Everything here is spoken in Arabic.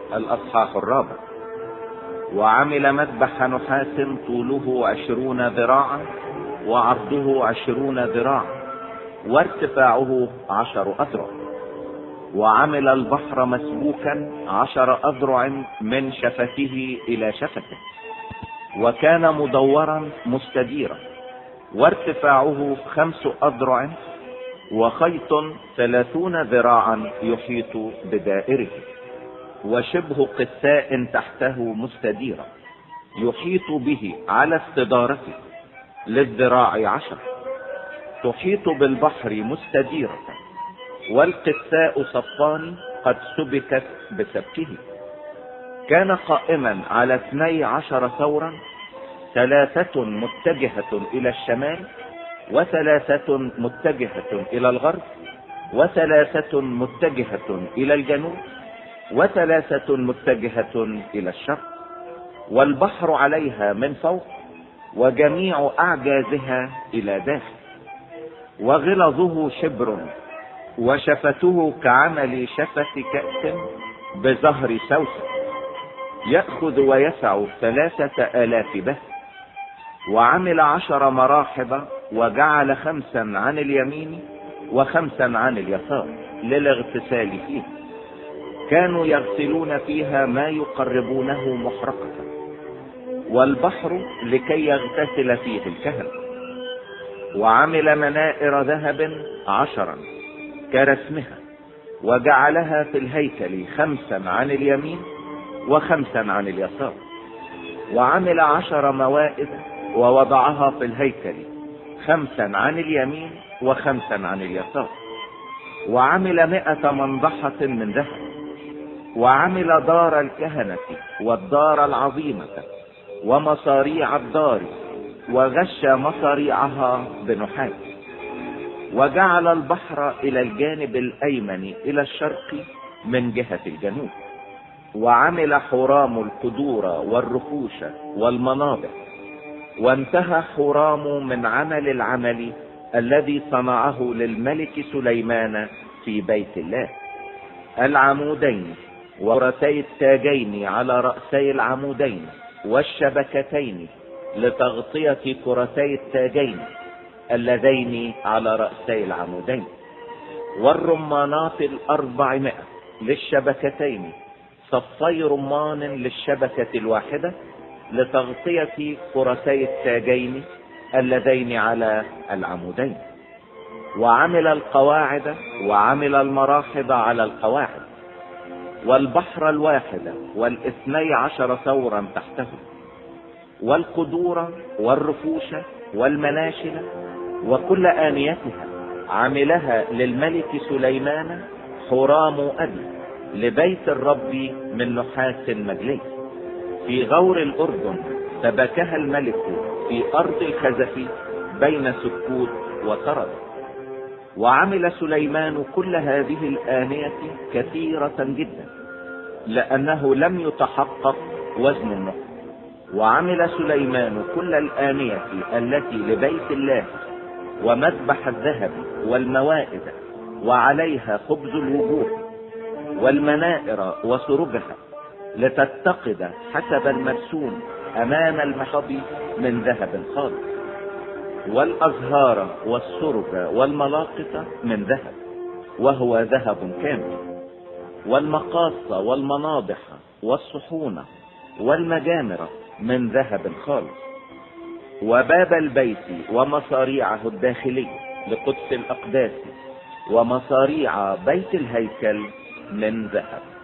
الأصحاح 4. وعمل مذبح نحاس طوله 20 ذراعا وعرضه 20 ذراعا وارتفاعه 10 أذرع. وعمل البحر مسبوكا 10 أذرع من شفته إلى شفته، وكان مدورا مستديرا، وارتفاعه 5 أذرع، وخيط 30 ذراعا يحيط بدائره، وشبه قساء تحته مستديرا يحيط به على استدارته للذراع 10، تحيط بالبحر مستديرة، والقساء صفان قد سبكت بسبكه. كان قائما على 12 ثورا، 3 متجهة الى الشمال، و3 متجهة الى الغرب، و3 متجهة الى الجنوب، و3 متجهة الى الشرق. والبحر عليها من فوق، وجميع اعجازها الى داخل. وغلظه شبر، وشفته كعمل شفة كأس بزهر سوسة، يأخذ ويسع 3000 بث. وعمل 10 مراحب، وجعل 5 عن اليمين و5 عن اليسار للاغتسال فيها. كانوا يغسلون فيها ما يقربونه محرقة، والبحر لكي يغتسل فيه الكهنة. وعمل منائر ذهب 10 كرسمها، وجعلها في الهيكل 5 عن اليمين و5 عن اليسار. وعمل 10 موائد، ووضعها في الهيكل 5 عن اليمين و5 عن اليسار. وعمل 100 منضحة من ذهب. وعمل دار الكهنة والدار العظيمة ومصاريع الدار، وغش مصاريعها بنحاس. وجعل البحر الى الجانب الايمن الى الشرق من جهة الجنوب. وعمل حرام القدور والرفوش والمناضح. وانتهى حرام من عمل العمل الذي صنعه للملك سليمان في بيت الله: العمودين ورتي التاجين على رأسي العمودين، والشبكتين لتغطية كرتي التاجين اللذين على رأسي العمودين، والرمانات 400 للشبكتين، صفي رمان للشبكة الواحدة لتغطية كرتي التاجين اللذين على العمودين. وعمل القواعد، وعمل المراحض على القواعد، والبحر الواحد 12 ثورا تحته، والقدور والرفوش والمناشل وكل آنيتها عملها للملك سليمان حرام أبي لبيت الرب من نحاس مجلي. في غور الأردن سبكها الملك في أرض الخزف بين سكوت وطرد. وعمل سليمان كل هذه الآنية كثيرة جدا، لأنه لم يتحقق وزن النقل. وعمل سليمان كل الآنية التي لبيت الله، ومذبح الذهب والموائد وعليها خبز الوجوه، والمنائر وسرجها لتتقد حسب المرسوم أمام المحض من ذهب خالص، والأزهار والسرج والملاقط من ذهب وهو ذهب كامل، والمقاص والمناضح والصحون والمجامر من ذهب خالص. وباب البيت ومصاريعه الداخلي لقدس الأقداس ومصاريع بيت الهيكل من ذهب.